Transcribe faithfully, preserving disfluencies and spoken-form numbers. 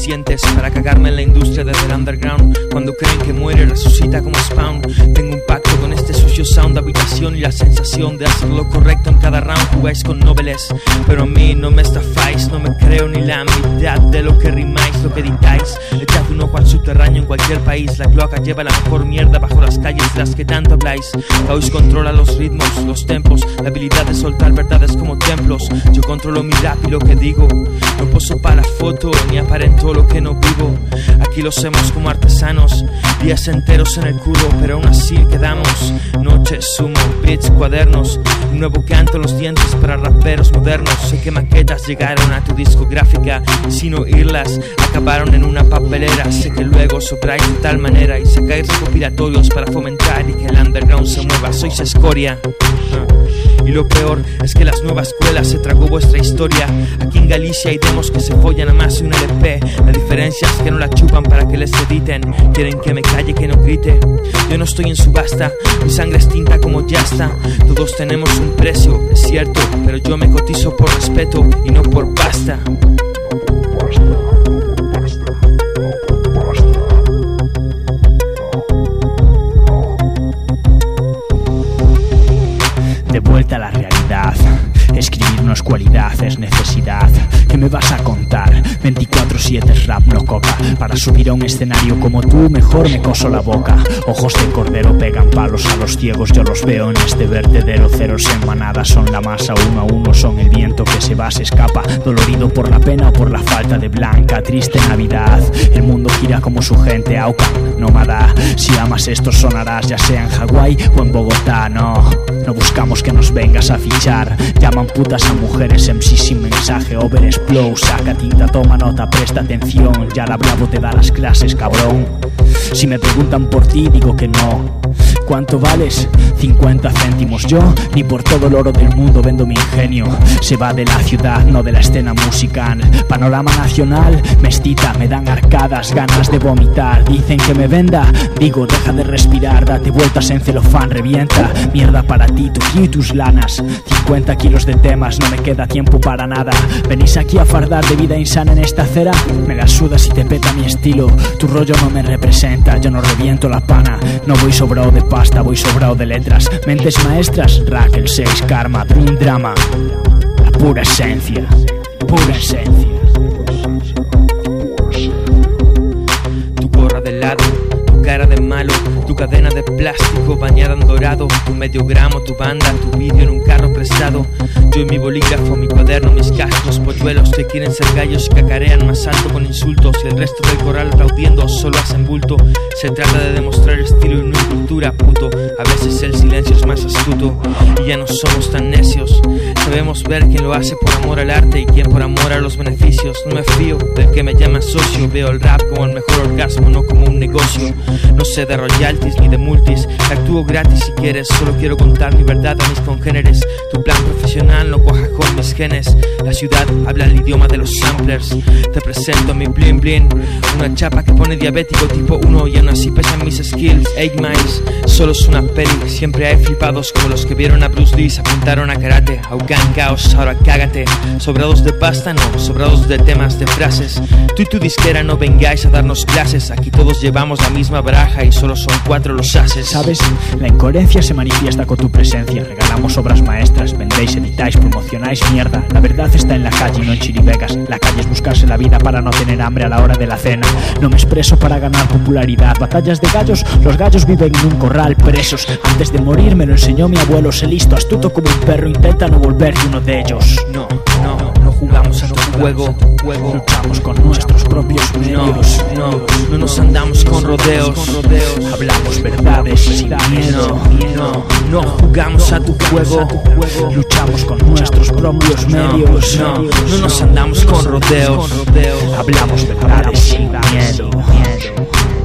suficientes para cagarme en la industria desde el underground. Cuando creen que muere, resucita como Spawn. Tengo un pacto con este sucio sound de habitación y la sensación de hacer lo correcto en cada round. Jugáis con noveles, pero a mí no me estafáis. No me creo ni la mitad de lo que rimáis, lo que editáis. Echad un ojo al subterráneo en cualquier país. La cloaca lleva la mejor mierda bajo las calles de las que tanto habláis. Caos controla los ritmos, los tempos, la habilidad de soltar verdades como templos. Yo controlo mi rap y lo que digo. No poso para la foto, ni aparento lo que no vivo. Aquí lo hacemos como artesanos, días enteros en el curro, pero aún así quedamos. Noches, sumo, beats, cuadernos, un nuevo canto en los dientes para raperos modernos. Sé que maquetas llegaron a tu discográfica y sin oírlas acabaron en una papelera. Sé que luego sobráis de tal manera y sacáis recopilatorios para fomentar y que el underground se mueva. Sois escoria. Y lo peor es que las nuevas escuelas se tragó vuestra historia. Aquí en Galicia hay demos que se follan a más de un L P. La diferencia es que no la chupan para que les editen. Quieren que me calle, que no grite. Yo no estoy en subasta, mi sangre es tinta como ya está. Todos tenemos un precio, es cierto, pero yo me cotizo por respeto y no por pasta. De vuelta a la realidad. Escribir no es cualidad, es necesidad. ¿Qué me vas a contar? veinticuatro siete es rap, no coca. Para subir a un escenario como tú, mejor me coso la boca. Ojos de cordero pegan palos a los ciegos. Yo los veo en este vertedero. Ceros en manada son la masa. Uno a uno son el viento que se va, se escapa. Dolorido por la pena o por la falta de blanca. Triste Navidad. El mundo gira como su gente. Auca, nómada. Si amas esto sonarás ya sea en Hawái o en Bogotá. No, no buscamos que nos vengas a fichar. Llaman putas a mujeres, M C sin mensaje. Overexplode, saca tinta, toma nota, presta atención. Ya la Bravo te da las clases, cabrón. Si me preguntan por ti, digo que no. ¿Cuánto vales? cincuenta céntimos. Yo ni por todo el oro del mundo vendo mi ingenio. Se va de la ciudad, no de la escena musical. Panorama nacional, mestita, me dan arcadas, ganas de vomitar. Dicen que me venda, digo deja de respirar. Date vueltas en celofán, revienta. Mierda para ti, tu y tus lanas. cincuenta kilos de temas, no me queda tiempo para nada. ¿Venís aquí a fardar de vida insana en esta acera? Me la sudas y te peta mi estilo. Tu rollo no me representa, yo no reviento la pana. No voy sobrado de pasta, voy sobrado de letras. Mentes maestras, Rack, el seis, Karma, Dream Drama. La pura esencia, pura esencia. Tu gorra de lado, tu cara de malo, tu cadena de plástico bañada en dorado, tu medio gramo, tu banda, tu vídeo en un carro prestado. Yo y mi bolígrafo, mi cuaderno, mis cascos, polluelos que quieren ser gallos y cacarean más alto con insultos. Y el resto del corral aplaudiendo solo hacen bulto. Se trata de demostrar estilo y no cultura, puto. A veces el silencio es más astuto y ya no somos tan necios. Sabemos ver quién lo hace por amor al arte y quién por amor a los beneficios. No me fío del que me llama socio. Veo el rap como el mejor orgasmo, no como un negocio. No sé de royalties ni de multis. Actúo gratis si quieres, solo quiero contar mi verdad a mis congéneres. Tu plan profesional no cuaja con mis genes. La ciudad habla el idioma de los samplers. Te presento mi bling bling, una chapa que pone diabético tipo uno y aún así pesan mis skills. Eight Miles, solo es una peli. Siempre hay flipados como los que vieron a Bruce Lee, se apuntaron a karate. Aucan caos, ahora cágate. Sobrados de pasta, no, sobrados de temas, de frases. Tú y tu disquera no vengáis a darnos clases. Aquí todos llevamos la misma baraja y solo son cuatro los haces. ¿Sabes? La incoherencia se manifiesta con tu presencia. Regalamos obras maestras, vendéis, editáis, promocionáis mierda. La verdad está en la calle y no en chiribegas. La calle es buscarse la vida para no tener hambre a la hora de la cena. No me expreso para ganar popularidad. Batallas de gallos, los gallos viven en un corral presos. Antes de morir me lo enseñó mi abuelo. Sé listo, astuto como un perro, intenta no volverte uno de ellos. No, no, no jugamos a tu juego. Luchamos con nuestros propios medios. No, no, no nos andamos con rodeos. Hablamos verdades sin miedo. No, no jugamos a tu juego. Luchamos con nuestros propios medios. No, no nos andamos con rodeos. Hablamos verdades sin miedo.